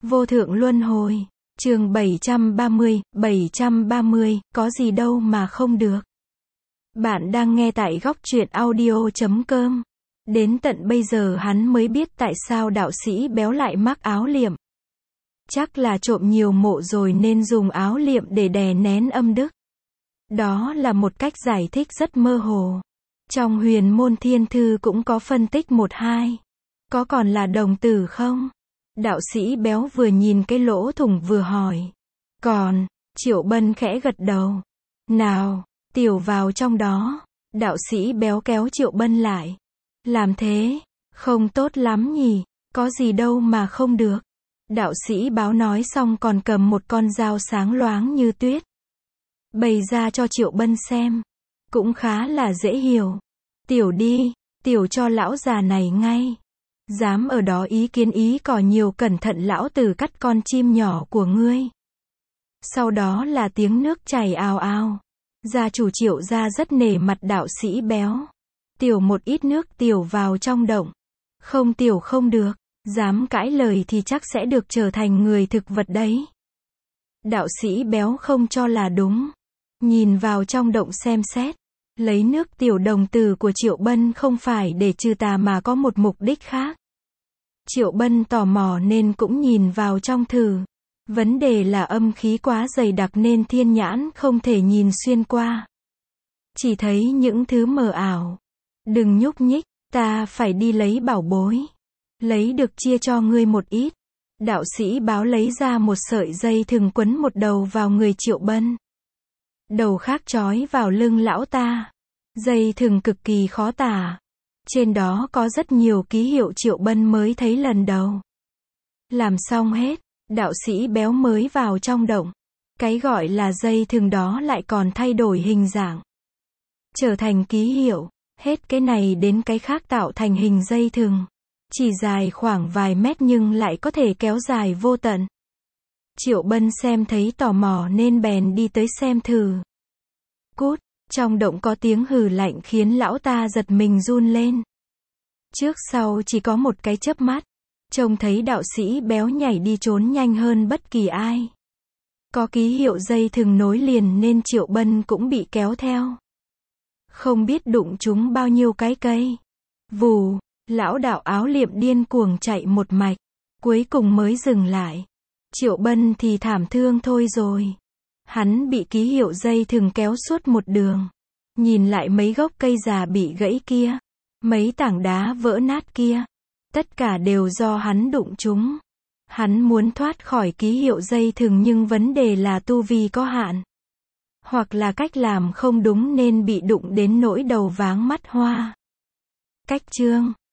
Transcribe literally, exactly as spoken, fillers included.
Vô thượng luân hồi. Chương bảy trăm ba mươi, bảy trăm ba mươi, có gì đâu mà không được. Bạn đang nghe tại góc truyện audio chấm com. Đến tận bây giờ hắn mới biết tại sao đạo sĩ béo lại mắc áo liệm. Chắc là trộm nhiều mộ rồi nên dùng áo liệm để đè nén âm đức. Đó là một cách giải thích rất mơ hồ. Trong Huyền Môn Thiên Thư cũng có phân tích một hai. Có còn là đồng tử không? Đạo sĩ béo vừa nhìn cái lỗ thủng vừa hỏi. Còn, Triệu Bân khẽ gật đầu. Nào, tiểu vào trong đó. Đạo sĩ béo kéo Triệu Bân lại. Làm thế, không tốt lắm nhỉ, có gì đâu mà không được. Đạo sĩ báo nói xong còn cầm một con dao sáng loáng như tuyết. Bày ra cho Triệu Bân xem. Cũng khá là dễ hiểu. Tiểu đi, tiểu cho lão già này ngay. Dám ở đó ý kiến ý cò nhiều, cẩn thận lão tử cắt con chim nhỏ của ngươi. Sau đó là tiếng nước chảy ào ào. Gia chủ Triệu gia rất nể mặt đạo sĩ béo. Tiểu một ít nước tiểu vào trong động. Không tiểu không được. Dám cãi lời thì chắc sẽ được trở thành người thực vật đấy. Đạo sĩ béo không cho là đúng. Nhìn vào trong động xem xét. Lấy nước tiểu đồng tử của Triệu Bân không phải để trừ tà mà có một mục đích khác. Triệu Bân tò mò nên cũng nhìn vào trong thử. Vấn đề là âm khí quá dày đặc nên thiên nhãn không thể nhìn xuyên qua. Chỉ thấy những thứ mờ ảo. Đừng nhúc nhích, ta phải đi lấy bảo bối. Lấy được chia cho ngươi một ít. Đạo sĩ báo lấy ra một sợi dây thừng quấn một đầu vào người Triệu Bân. Đầu khác trói vào lưng lão ta. Dây thừng cực kỳ khó tả. Trên đó có rất nhiều ký hiệu Triệu Bân mới thấy lần đầu. Làm xong hết, đạo sĩ béo mới vào trong động. Cái gọi là dây thừng đó lại còn thay đổi hình dạng. Trở thành ký hiệu. Hết cái này đến cái khác tạo thành hình dây thừng. Chỉ dài khoảng vài mét nhưng lại có thể kéo dài vô tận. Triệu Bân xem thấy tò mò nên bèn đi tới xem thử. Cút, trong động có tiếng hừ lạnh khiến lão ta giật mình run lên. Trước sau chỉ có một cái chớp mắt. Trông thấy đạo sĩ béo nhảy đi trốn nhanh hơn bất kỳ ai. Có ký hiệu dây thừng nối liền nên Triệu Bân cũng bị kéo theo. Không biết đụng trúng bao nhiêu cái cây. Vù, lão đạo áo liệm điên cuồng chạy một mạch. Cuối cùng mới dừng lại. Triệu Bân thì thảm thương thôi rồi. Hắn bị ký hiệu dây thừng kéo suốt một đường. Nhìn lại mấy gốc cây già bị gãy kia. Mấy tảng đá vỡ nát kia. Tất cả đều do hắn đụng chúng. Hắn muốn thoát khỏi ký hiệu dây thừng nhưng vấn đề là tu vi có hạn. Hoặc là cách làm không đúng nên bị đụng đến nỗi đầu váng mắt hoa. Cách chương